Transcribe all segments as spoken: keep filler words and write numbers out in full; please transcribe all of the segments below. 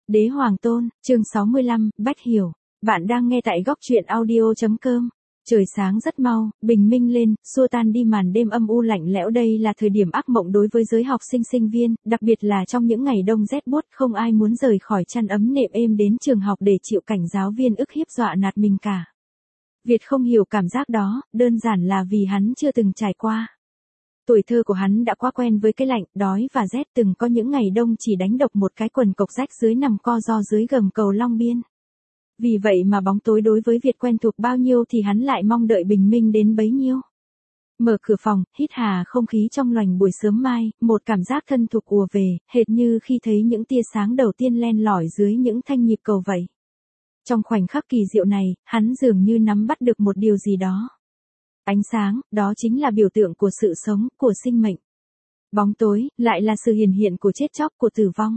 Đế Hoàng Tôn, chương sáu mươi lăm, Bách Hiểu. Bạn đang nghe tại góc truyện audio.com. Trời sáng rất mau, bình minh lên, xua tan đi màn đêm âm u lạnh lẽo. Đây là thời điểm ác mộng đối với giới học sinh sinh viên, đặc biệt là trong những ngày đông rét buốt, không ai muốn rời khỏi chăn ấm nệm êm đến trường học để chịu cảnh giáo viên ức hiếp dọa nạt mình cả. Việt không hiểu cảm giác đó, đơn giản là vì hắn chưa từng trải qua. Tuổi thơ của hắn đã quá quen với cái lạnh, đói và rét, từng có những ngày đông chỉ đánh độc một cái quần cộc rách dưới nằm co ro dưới gầm cầu Long Biên. Vì vậy mà bóng tối đối với Việt quen thuộc bao nhiêu thì hắn lại mong đợi bình minh đến bấy nhiêu. Mở cửa phòng, hít hà không khí trong lành buổi sớm mai, một cảm giác thân thuộc ùa về, hệt như khi thấy những tia sáng đầu tiên len lỏi dưới những thanh nhịp cầu vậy. Trong khoảnh khắc kỳ diệu này, hắn dường như nắm bắt được một điều gì đó. Ánh sáng, đó chính là biểu tượng của sự sống, của sinh mệnh. Bóng tối, lại là sự hiển hiện của chết chóc, của tử vong.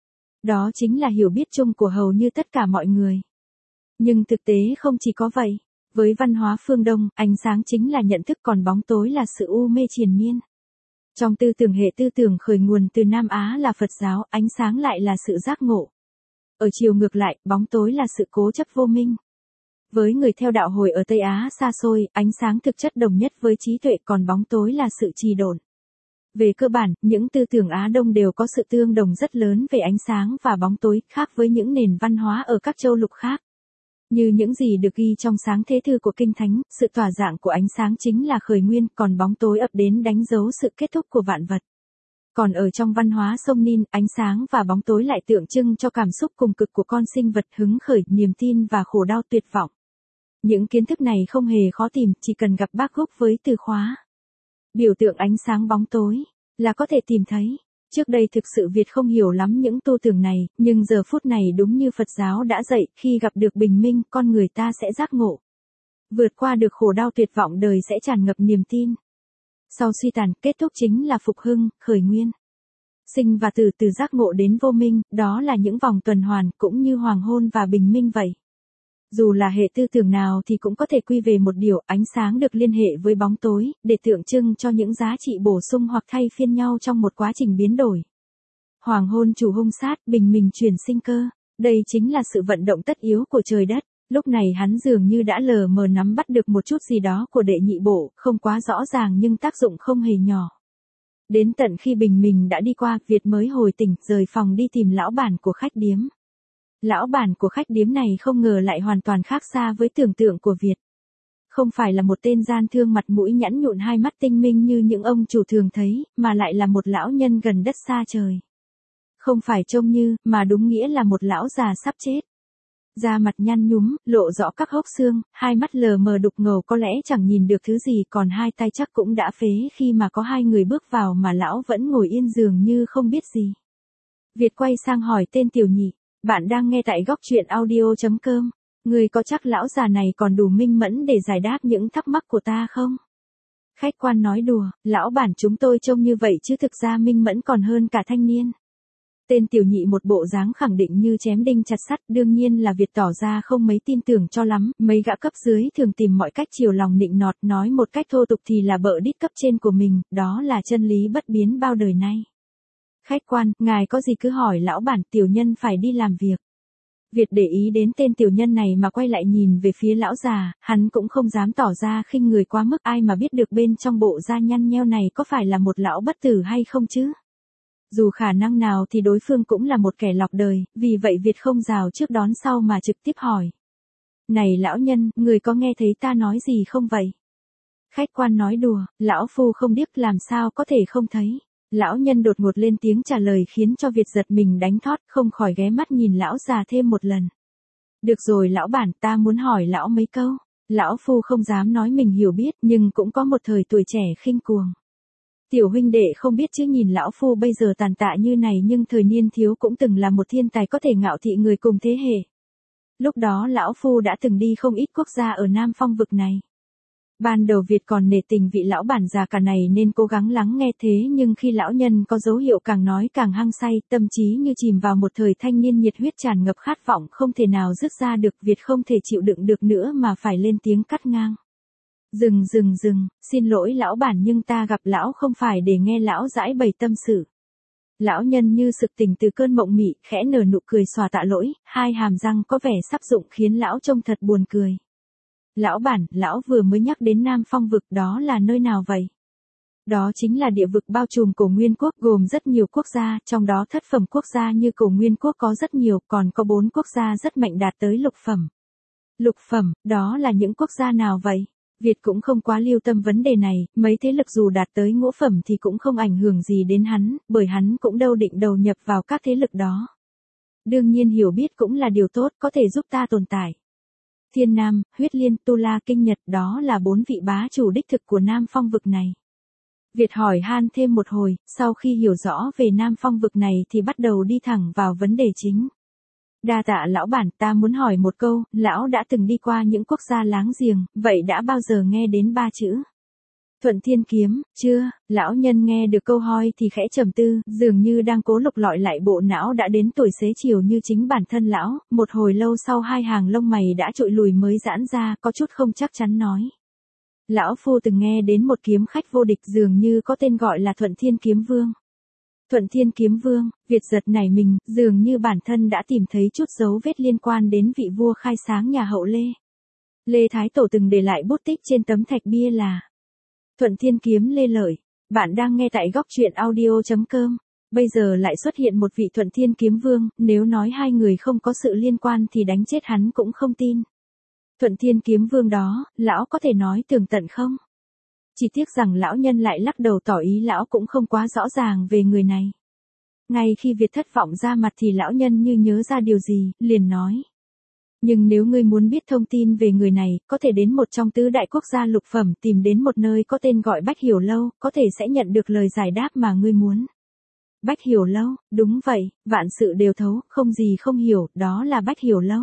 Đó chính là hiểu biết chung của hầu như tất cả mọi người. Nhưng thực tế không chỉ có vậy. Với văn hóa phương Đông, ánh sáng chính là nhận thức, còn bóng tối là sự u mê triền miên. Trong tư tưởng hệ tư tưởng khởi nguồn từ Nam Á là Phật giáo, ánh sáng lại là sự giác ngộ. Ở chiều ngược lại, bóng tối là sự cố chấp vô minh. Với người theo đạo Hồi ở Tây Á xa xôi, ánh sáng thực chất đồng nhất với trí tuệ, còn bóng tối là sự trì độn. Về cơ bản, những tư tưởng Á Đông đều có sự tương đồng rất lớn về ánh sáng và bóng tối, khác với những nền văn hóa ở các châu lục khác. Như những gì được ghi trong Sáng Thế Thư của Kinh Thánh, sự tỏa dạng của ánh sáng chính là khởi nguyên, còn bóng tối ập đến đánh dấu sự kết thúc của vạn vật. Còn ở trong văn hóa sông Nin, ánh sáng và bóng tối lại tượng trưng cho cảm xúc cùng cực của con sinh vật, hứng khởi, niềm tin và khổ đau tuyệt vọng. Những kiến thức này không hề khó tìm, chỉ cần gặp bác Gúc với từ khóa biểu tượng ánh sáng bóng tối là có thể tìm thấy. Trước đây thực sự Việt không hiểu lắm những tu tưởng này, nhưng giờ phút này đúng như Phật giáo đã dạy, khi gặp được bình minh, con người ta sẽ giác ngộ. Vượt qua được khổ đau tuyệt vọng, đời sẽ tràn ngập niềm tin. Sau suy tàn, kết thúc chính là phục hưng, khởi nguyên. Sinh và tử, từ giác ngộ đến vô minh, đó là những vòng tuần hoàn, cũng như hoàng hôn và bình minh vậy. Dù là hệ tư tưởng nào thì cũng có thể quy về một điều, ánh sáng được liên hệ với bóng tối, để tượng trưng cho những giá trị bổ sung hoặc thay phiên nhau trong một quá trình biến đổi. Hoàng hôn chủ hung sát, bình minh chuyển sinh cơ. Đây chính là sự vận động tất yếu của trời đất. Lúc này hắn dường như đã lờ mờ nắm bắt được một chút gì đó của đệ nhị bộ, không quá rõ ràng nhưng tác dụng không hề nhỏ. Đến tận khi bình minh đã đi qua, Việt mới hồi tỉnh, rời phòng đi tìm lão bản của khách điếm. Lão bản của khách điếm này không ngờ lại hoàn toàn khác xa với tưởng tượng của Việt. Không phải là một tên gian thương mặt mũi nhẵn nhụn, hai mắt tinh minh như những ông chủ thường thấy, mà lại là một lão nhân gần đất xa trời. Không phải trông như, mà đúng nghĩa là một lão già sắp chết. Da mặt nhăn nhúm, lộ rõ các hốc xương, hai mắt lờ mờ đục ngầu, có lẽ chẳng nhìn được thứ gì, còn hai tay chắc cũng đã phế khi mà có hai người bước vào mà lão vẫn ngồi yên dường như không biết gì. Việt quay sang hỏi tên tiểu nhị. Bạn đang nghe tại góc truyện audio.com. Người có chắc lão già này còn đủ minh mẫn để giải đáp những thắc mắc của ta không? Khách quan nói đùa, lão bản chúng tôi trông như vậy chứ thực ra minh mẫn còn hơn cả thanh niên. Tên tiểu nhị một bộ dáng khẳng định như chém đinh chặt sắt, đương nhiên là Việt tỏ ra không mấy tin tưởng cho lắm, mấy gã cấp dưới thường tìm mọi cách chiều lòng nịnh nọt, nói một cách thô tục thì là bợ đít cấp trên của mình, đó là chân lý bất biến bao đời nay. Khách quan, ngài có gì cứ hỏi lão bản, tiểu nhân phải đi làm việc. Việt để ý đến tên tiểu nhân này mà quay lại nhìn về phía lão già, hắn cũng không dám tỏ ra khinh người quá mức, ai mà biết được bên trong bộ da nhăn nheo này có phải là một lão bất tử hay không chứ. Dù khả năng nào thì đối phương cũng là một kẻ lọc đời, vì vậy Việt không rào trước đón sau mà trực tiếp hỏi. Này lão nhân, người có nghe thấy ta nói gì không vậy? Khách quan nói đùa, lão phu không điếc làm sao có thể không thấy. Lão nhân đột ngột lên tiếng trả lời khiến cho Việt giật mình đánh thót, không khỏi ghé mắt nhìn lão già thêm một lần. Được rồi lão bản, ta muốn hỏi lão mấy câu. Lão phu không dám nói mình hiểu biết, nhưng cũng có một thời tuổi trẻ khinh cuồng. Tiểu huynh đệ không biết chứ, nhìn lão phu bây giờ tàn tạ như này nhưng thời niên thiếu cũng từng là một thiên tài có thể ngạo thị người cùng thế hệ. Lúc đó lão phu đã từng đi không ít quốc gia ở Nam Phong vực này. Ban đầu Việt còn nể tình vị lão bản già cả này nên cố gắng lắng nghe, thế nhưng khi lão nhân có dấu hiệu càng nói càng hăng say, tâm trí như chìm vào một thời thanh niên nhiệt huyết tràn ngập khát vọng không thể nào dứt ra được, Việt không thể chịu đựng được nữa mà phải lên tiếng cắt ngang. Dừng dừng dừng, xin lỗi lão bản nhưng ta gặp lão không phải để nghe lão giãi bày tâm sự. Lão nhân như sực tỉnh từ cơn mộng mị, khẽ nở nụ cười xòa tạ lỗi, hai hàm răng có vẻ sắp rụng khiến lão trông thật buồn cười. Lão bản, lão vừa mới nhắc đến Nam Phong vực, đó là nơi nào vậy? Đó chính là địa vực bao trùm Cổ Nguyên Quốc, gồm rất nhiều quốc gia, trong đó thất phẩm quốc gia như Cổ Nguyên Quốc có rất nhiều, còn có bốn quốc gia rất mạnh đạt tới lục phẩm. Lục phẩm, đó là những quốc gia nào vậy? Việt cũng không quá lưu tâm vấn đề này, mấy thế lực dù đạt tới ngũ phẩm thì cũng không ảnh hưởng gì đến hắn, bởi hắn cũng đâu định đầu nhập vào các thế lực đó. Đương nhiên hiểu biết cũng là điều tốt, có thể giúp ta tồn tại. Thiên Nam, Huyết Liên, Tu La, Kinh Nhật, đó là bốn vị bá chủ đích thực của Nam Phong vực này. Việt hỏi han thêm một hồi, sau khi hiểu rõ về Nam Phong vực này thì bắt đầu đi thẳng vào vấn đề chính. Đa tạ lão bản, ta muốn hỏi một câu, lão đã từng đi qua những quốc gia láng giềng, vậy đã bao giờ nghe đến ba chữ Thuận Thiên Kiếm, chưa? Lão nhân nghe được câu hỏi thì khẽ trầm tư, dường như đang cố lục lọi lại bộ não đã đến tuổi xế chiều như chính bản thân lão, một hồi lâu sau hai hàng lông mày đã trụi lùi mới giãn ra, có chút không chắc chắn nói. Lão phu từng nghe đến một kiếm khách vô địch dường như có tên gọi là Thuận Thiên Kiếm Vương. Thuận Thiên Kiếm Vương, Việt giật nảy mình, dường như bản thân đã tìm thấy chút dấu vết liên quan đến vị vua khai sáng nhà Hậu Lê. Lê Thái Tổ từng để lại bút tích trên tấm thạch bia là Thuận Thiên Kiếm Lê Lợi. Bạn đang nghe tại góc truyện audio chấm com. Bây giờ lại xuất hiện một vị Thuận Thiên Kiếm Vương, nếu nói hai người không có sự liên quan thì đánh chết hắn cũng không tin. Thuận Thiên Kiếm Vương đó, lão có thể nói tường tận không? Chỉ tiếc rằng lão nhân lại lắc đầu tỏ ý lão cũng không quá rõ ràng về người này. Ngay khi Việt thất vọng ra mặt thì lão nhân như nhớ ra điều gì, liền nói. Nhưng nếu ngươi muốn biết thông tin về người này, có thể đến một trong tứ đại quốc gia lục phẩm, tìm đến một nơi có tên gọi Bách Hiểu Lâu, có thể sẽ nhận được lời giải đáp mà ngươi muốn. Bách Hiểu Lâu, đúng vậy, vạn sự đều thấu, không gì không hiểu, đó là Bách Hiểu Lâu.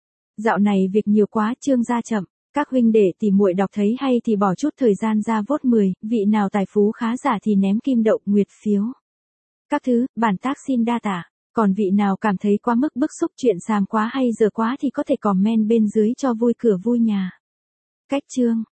Dạo này việc nhiều quá, chương ra chậm. Các huynh đệ tỷ muội đọc thấy hay thì bỏ chút thời gian ra vote mười, vị nào tài phú khá giả thì ném kim đậu nguyệt phiếu. Các thứ, bản tác xin đa tạ. Còn vị nào cảm thấy quá mức bức xúc, chuyện xàm quá hay dở quá thì có thể comment bên dưới cho vui cửa vui nhà. Cách chương.